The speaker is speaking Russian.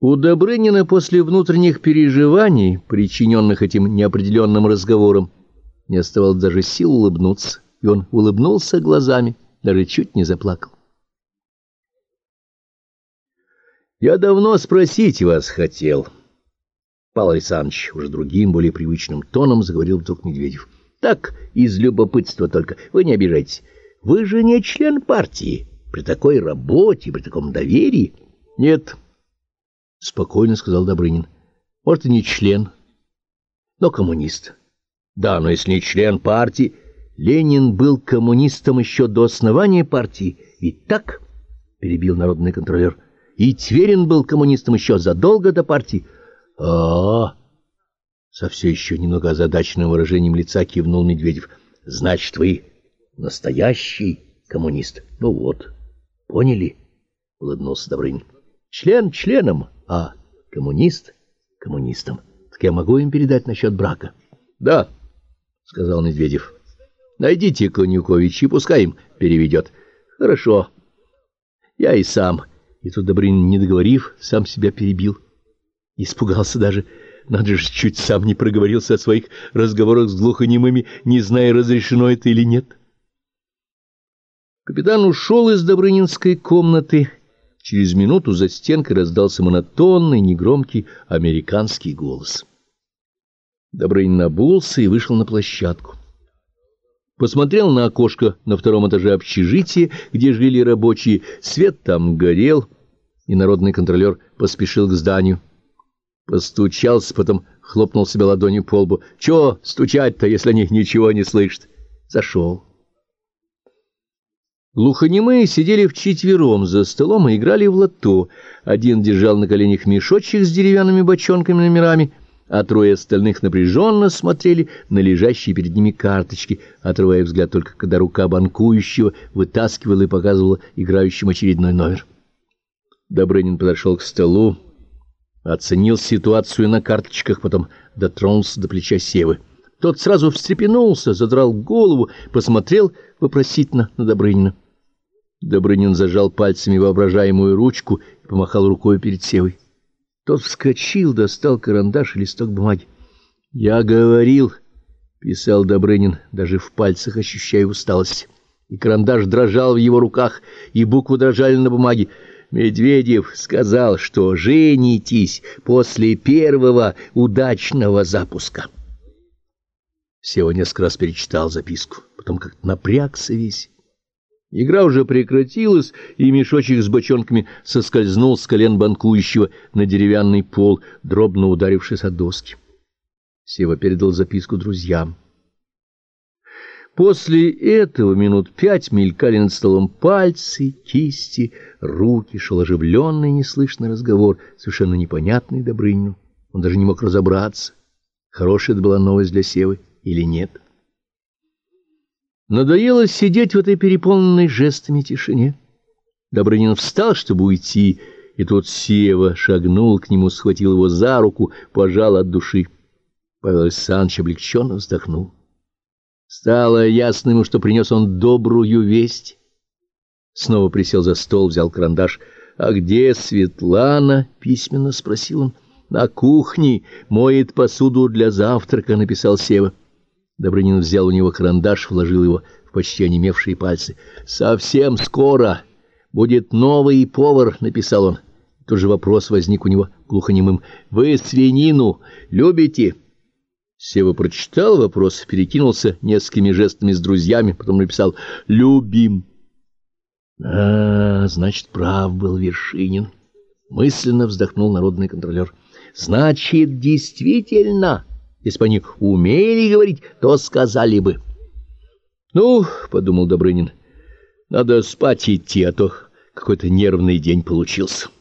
У Добрынина после внутренних переживаний, причиненных этим неопределенным разговором, не оставалось даже сил улыбнуться, и он улыбнулся глазами, даже чуть не заплакал. «Я давно спросить вас хотел», — Павел Александрович уже другим, более привычным тоном заговорил вдруг Медведев. «Так, из любопытства только, вы не обижайтесь. Вы же не член партии, при такой работе, при таком доверии?» «Нет», — спокойно сказал Добрынин. «Может, и не член, но коммунист». «Да, но если не член партии...» «Ленин был коммунистом еще до основания партии, ведь так?» — перебил народный контролер. «И Тверин был коммунистом еще задолго до партии». Со все еще немного озадаченным выражением лица кивнул Медведев. «Значит, вы настоящий коммунист?» «Ну вот, поняли?» — улыбнулся Добрынин. «Член членом, а коммунист коммунистом. Так я могу им передать насчет брака?» «Да», — сказал Медведев. «Найдите Конюковича и пускай им переведет». «Хорошо. Я и сам». И тут Добрынин, не договорив, сам себя перебил. Испугался даже. Надо же, чуть сам не проговорился о своих разговорах с глухонемыми, не зная, разрешено это или нет. Капитан ушел из Добрынинской комнаты. Через минуту за стенкой раздался монотонный, негромкий американский голос. Добрынин обулся и вышел на площадку. Посмотрел на окошко на втором этаже общежития, где жили рабочие. Свет там горел, и народный контролер поспешил к зданию. Постучался, потом хлопнул себя ладонью по лбу. «Чего стучать-то, если они ничего не слышат?» Зашел. Глухонемые сидели вчетвером за столом и играли в лото. Один держал на коленях мешочек с деревянными бочонками номерами, а трое остальных напряженно смотрели на лежащие перед ними карточки, отрывая взгляд только когда рука банкующего вытаскивала и показывала играющим очередной номер. Добрынин подошел к столу, оценил ситуацию на карточках, потом дотронулся до плеча Севы. Тот сразу встрепенулся, задрал голову, посмотрел вопросительно на Добрынина. Добрынин зажал пальцами воображаемую ручку и помахал рукой перед Севой. Тот вскочил, достал карандаш и листок бумаги. «Я говорил», — писал Добрынин, даже в пальцах ощущая усталость, и карандаш дрожал в его руках, и буквы дрожали на бумаге. «Медведев сказал, что женитесь после первого удачного запуска». Сева несколько раз перечитал записку, потом как-то напрягся весь. Игра уже прекратилась, и мешочек с бочонками соскользнул с колен банкующего на деревянный пол, дробно ударившись о доски. Сева передал записку друзьям. После этого минут 5 мелькали над столом пальцы, кисти, руки, шел оживленный неслышный разговор, совершенно непонятный Добрынину. Он даже не мог разобраться, хорошая это была новость для Севы или нет. Надоело сидеть в этой переполненной жестами тишине. Добрынин встал, чтобы уйти, и тут Сева шагнул к нему, схватил его за руку, пожал от души. Павел Александрович облегченно вздохнул. Стало ясно ему, что принес он добрую весть. Снова присел за стол, взял карандаш. «А где Светлана?» — письменно спросил он. «На кухне, моет посуду для завтрака», — написал Сева. Добрынин взял у него карандаш, вложил его в почти онемевшие пальцы. «Совсем скоро будет новый повар», — написал он. Тот же вопрос возник у него глухонемым. «Вы свинину любите?» Сева прочитал вопрос, перекинулся несколькими жестами с друзьями, потом написал «любим». Значит, прав был Вершинин. Мысленно вздохнул народный контролер. «Значит, действительно, если бы они умели говорить, то сказали бы». «Ну, — подумал Добрынин, — надо спать идти, а то какой-то нервный день получился».